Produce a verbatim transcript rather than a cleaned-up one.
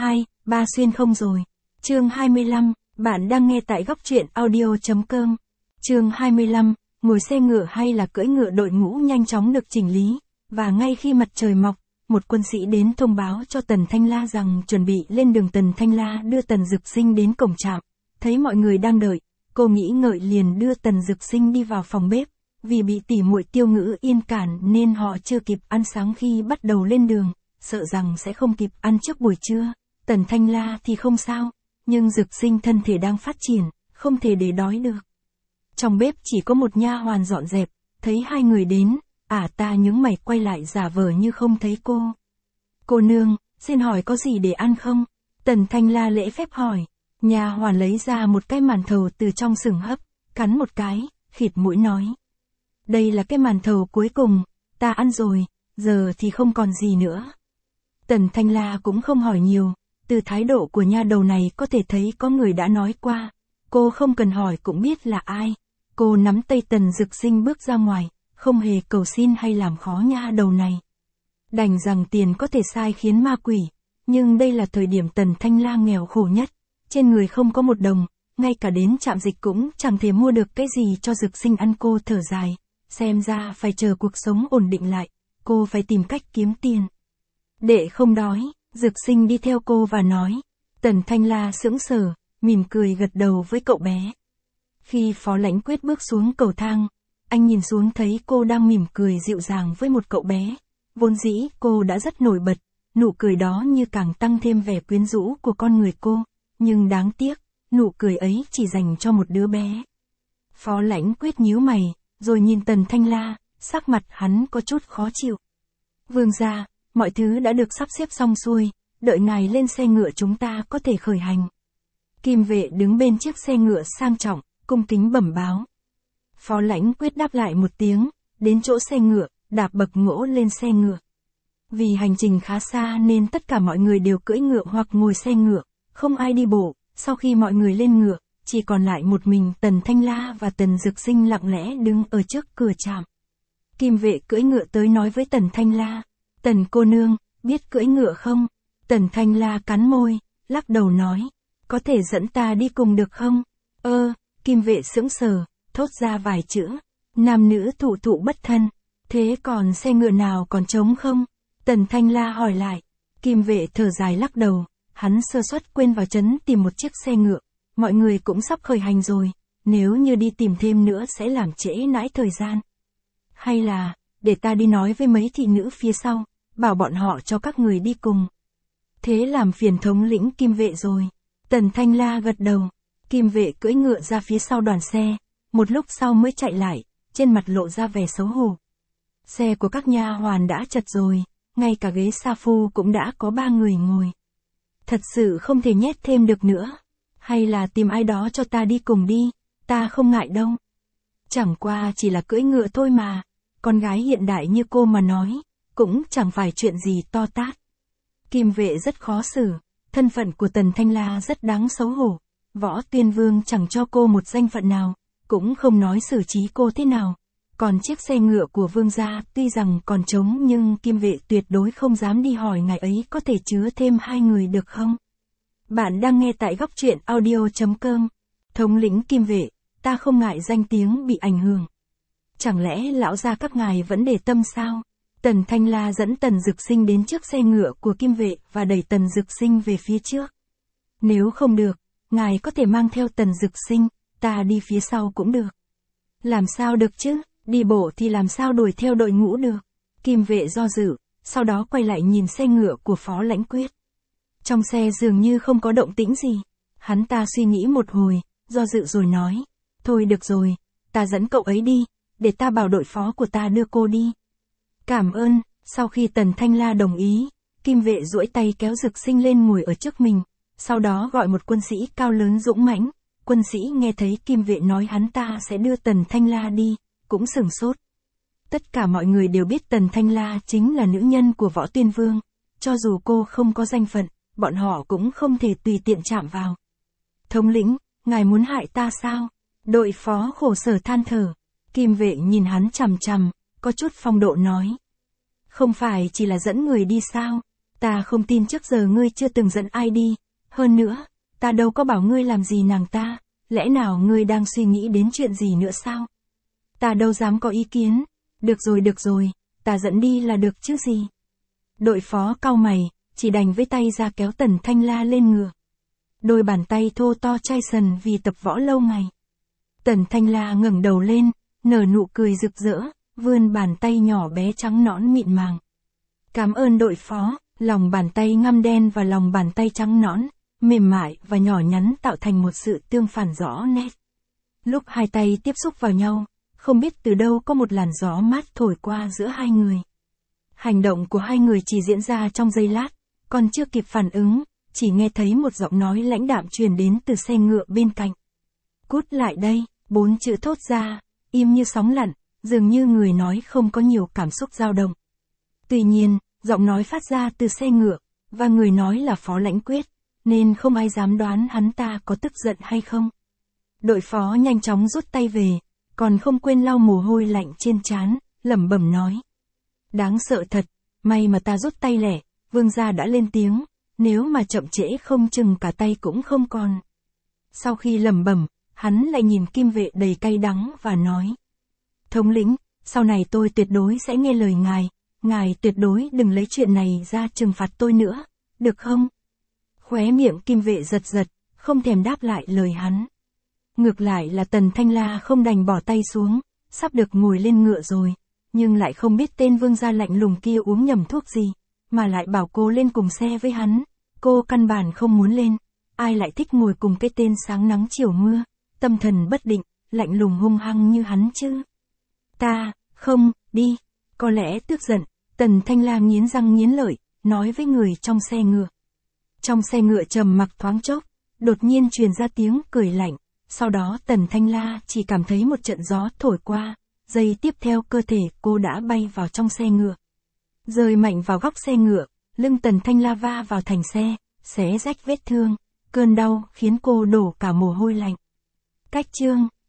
hai, ba xuyên không rồi. Chương hai mươi lăm, bạn đang nghe tại góc truyện audio chấm com. Chương hai mươi lăm, ngồi xe ngựa hay là cưỡi ngựa. Đội ngũ nhanh chóng được chỉnh lý, và ngay khi mặt trời mọc, một quân sĩ đến thông báo cho Tần Thanh La rằng chuẩn bị lên đường. Tần Thanh La đưa Tần Dực Sinh đến cổng trạm, thấy mọi người đang đợi, cô nghĩ ngợi liền đưa Tần Dực Sinh đi vào phòng bếp, vì bị tỉ muội Tiêu Ngữ Yên cản nên họ chưa kịp ăn sáng khi bắt đầu lên đường, sợ rằng sẽ không kịp ăn trước buổi trưa. Tần Thanh La thì không sao, nhưng Dực Sinh thân thể đang phát triển, không thể để đói được. Trong bếp chỉ có một nha hoàn dọn dẹp, thấy hai người đến, ả ta nhướng mày quay lại giả vờ như không thấy cô. Cô nương, xin hỏi có gì để ăn không? Tần Thanh La lễ phép hỏi. Nha hoàn lấy ra một cái màn thầu từ trong sừng hấp, cắn một cái, khịt mũi nói. Đây là cái màn thầu cuối cùng, ta ăn rồi, giờ thì không còn gì nữa. Tần Thanh La cũng không hỏi nhiều, từ thái độ của nha đầu này có thể thấy có người đã nói qua, cô không cần hỏi cũng biết là ai. Cô nắm tay Tần Dực Sinh bước ra ngoài, không hề cầu xin hay làm khó nha đầu này. Đành rằng tiền có thể sai khiến ma quỷ, nhưng đây là thời điểm Tần Thanh La nghèo khổ nhất, trên người không có một đồng, ngay cả đến trạm dịch cũng chẳng thể mua được cái gì cho Dực Sinh ăn. Cô thở dài, xem ra phải chờ cuộc sống ổn định lại, cô phải tìm cách kiếm tiền. Để không đói, Dực Sinh đi theo cô và nói. Tần Thanh La sững sờ, mỉm cười gật đầu với cậu bé. Khi Phó Lãnh Quyết bước xuống cầu thang, anh nhìn xuống thấy cô đang mỉm cười dịu dàng với một cậu bé. Vốn dĩ cô đã rất nổi bật, nụ cười đó như càng tăng thêm vẻ quyến rũ của con người cô, nhưng đáng tiếc, nụ cười ấy chỉ dành cho một đứa bé. Phó Lãnh Quyết nhíu mày, rồi nhìn Tần Thanh La, sắc mặt hắn có chút khó chịu. Vương gia, mọi thứ đã được sắp xếp xong xuôi, đợi ngài lên xe ngựa chúng ta có thể khởi hành. Kim vệ đứng bên chiếc xe ngựa sang trọng, cung kính bẩm báo. Phó Lãnh Quyết đáp lại một tiếng, đến chỗ xe ngựa, đạp bậc gỗ lên xe ngựa. Vì hành trình khá xa nên tất cả mọi người đều cưỡi ngựa hoặc ngồi xe ngựa, không ai đi bộ. Sau khi mọi người lên ngựa, chỉ còn lại một mình Tần Thanh La và Tần Dực Sinh lặng lẽ đứng ở trước cửa trạm. Kim vệ cưỡi ngựa tới nói với Tần Thanh La. Tần cô nương, biết cưỡi ngựa không? Tần Thanh La cắn môi, lắc đầu nói. Có thể dẫn ta đi cùng được không? Ơ, Kim vệ sững sờ, thốt ra vài chữ. Nam nữ thụ thụ bất thân. Thế còn xe ngựa nào còn trống không? Tần Thanh La hỏi lại. Kim vệ thở dài lắc đầu. Hắn sơ suất quên vào trấn tìm một chiếc xe ngựa. Mọi người cũng sắp khởi hành rồi. Nếu như đi tìm thêm nữa sẽ làm trễ nãi thời gian. Hay là, để ta đi nói với mấy thị nữ phía sau, bảo bọn họ cho các người đi cùng. Thế làm phiền thống lĩnh Kim vệ rồi. Tần Thanh La gật đầu. Kim vệ cưỡi ngựa ra phía sau đoàn xe. Một lúc sau mới chạy lại, trên mặt lộ ra vẻ xấu hổ. Xe của các nha hoàn đã chật rồi, ngay cả ghế sa phu cũng đã có ba người ngồi. Thật sự không thể nhét thêm được nữa. Hay là tìm ai đó cho ta đi cùng đi, ta không ngại đâu. Chẳng qua chỉ là cưỡi ngựa thôi mà, con gái hiện đại như cô mà nói, cũng chẳng phải chuyện gì to tát. Kim vệ rất khó xử, thân phận của Tần Thanh La rất đáng xấu hổ. Võ Tuyên Vương chẳng cho cô một danh phận nào, cũng không nói xử trí cô thế nào. Còn chiếc xe ngựa của vương gia tuy rằng còn trống nhưng Kim vệ tuyệt đối không dám đi hỏi ngài ấy có thể chứa thêm hai người được không. Bạn đang nghe tại góc truyện audio chấm com. Thống lĩnh Kim vệ, ta không ngại danh tiếng bị ảnh hưởng. Chẳng lẽ lão gia các ngài vẫn để tâm sao? Tần Thanh La dẫn Tần Dực Sinh đến trước xe ngựa của Kim vệ và đẩy Tần Dực Sinh về phía trước. Nếu không được, ngài có thể mang theo Tần Dực Sinh, ta đi phía sau cũng được. Làm sao được chứ, đi bộ thì làm sao đuổi theo đội ngũ được. Kim vệ do dự, sau đó quay lại nhìn xe ngựa của Phó Lãnh Quyết. Trong xe dường như không có động tĩnh gì. Hắn ta suy nghĩ một hồi, do dự rồi nói. Thôi được rồi, ta dẫn cậu ấy đi, để ta bảo đội phó của ta đưa cô đi. Cảm ơn. Sau khi Tần Thanh La đồng ý, Kim vệ duỗi tay kéo Dực Sinh lên ngồi ở trước mình, sau đó gọi một quân sĩ cao lớn dũng mãnh. Quân sĩ nghe thấy Kim vệ nói hắn ta sẽ đưa Tần Thanh La đi, cũng sửng sốt. Tất cả mọi người đều biết Tần Thanh La chính là nữ nhân của Võ Tuyên Vương, cho dù cô không có danh phận, bọn họ cũng không thể tùy tiện chạm vào. Thống lĩnh, ngài muốn hại ta sao? Đội phó khổ sở than thở. Kim vệ nhìn hắn chằm chằm, có chút phong độ nói. Không phải chỉ là dẫn người đi sao? Ta không tin trước giờ ngươi chưa từng giận ai đi, hơn nữa, ta đâu có bảo ngươi làm gì nàng ta, lẽ nào ngươi đang suy nghĩ đến chuyện gì nữa sao? Ta đâu dám có ý kiến, được rồi được rồi, ta dẫn đi là được chứ gì. Đội phó cau mày, chỉ đành với tay ra kéo Tần Thanh La lên ngựa. Đôi bàn tay thô to chai sần vì tập võ lâu ngày. Tần Thanh La ngẩng đầu lên, nở nụ cười rực rỡ, vươn bàn tay nhỏ bé trắng nõn mịn màng. Cảm ơn đội phó, lòng bàn tay ngăm đen và lòng bàn tay trắng nõn, mềm mại và nhỏ nhắn tạo thành một sự tương phản rõ nét. Lúc hai tay tiếp xúc vào nhau, không biết từ đâu có một làn gió mát thổi qua giữa hai người. Hành động của hai người chỉ diễn ra trong giây lát, còn chưa kịp phản ứng, chỉ nghe thấy một giọng nói lãnh đạm truyền đến từ xe ngựa bên cạnh. Cút lại đây, bốn chữ thốt ra, im như sóng lặn, dường như người nói không có nhiều cảm xúc dao động. Tuy nhiên, giọng nói phát ra từ xe ngựa, và người nói là Phó Lãnh Quyết, nên không ai dám đoán hắn ta có tức giận hay không. Đội phó nhanh chóng rút tay về, còn không quên lau mồ hôi lạnh trên trán, lẩm bẩm nói. Đáng sợ thật, may mà ta rút tay lẹ, vương gia đã lên tiếng, nếu mà chậm trễ không chừng cả tay cũng không còn. Sau khi lẩm bẩm, hắn lại nhìn Kim Vệ đầy cay đắng và nói. Thống lĩnh, sau này tôi tuyệt đối sẽ nghe lời ngài, ngài tuyệt đối đừng lấy chuyện này ra trừng phạt tôi nữa, được không? Khóe miệng Kim Vệ giật giật, không thèm đáp lại lời hắn. Ngược lại là Tần Thanh La không đành bỏ tay xuống, sắp được ngồi lên ngựa rồi, nhưng lại không biết tên vương gia lạnh lùng kia uống nhầm thuốc gì, mà lại bảo cô lên cùng xe với hắn, cô căn bản không muốn lên, ai lại thích ngồi cùng cái tên sáng nắng chiều mưa, tâm thần bất định, lạnh lùng hung hăng như hắn chứ. Ta, không, đi, có lẽ tức giận, Tần Thanh La nghiến răng nghiến lợi, nói với người trong xe ngựa. Trong xe ngựa trầm mặc thoáng chốc, đột nhiên truyền ra tiếng cười lạnh, sau đó Tần Thanh La chỉ cảm thấy một trận gió thổi qua, giây tiếp theo cơ thể cô đã bay vào trong xe ngựa. Rơi mạnh vào góc xe ngựa, lưng Tần Thanh La va vào thành xe, xé rách vết thương, cơn đau khiến cô đổ cả mồ hôi lạnh. Cách chương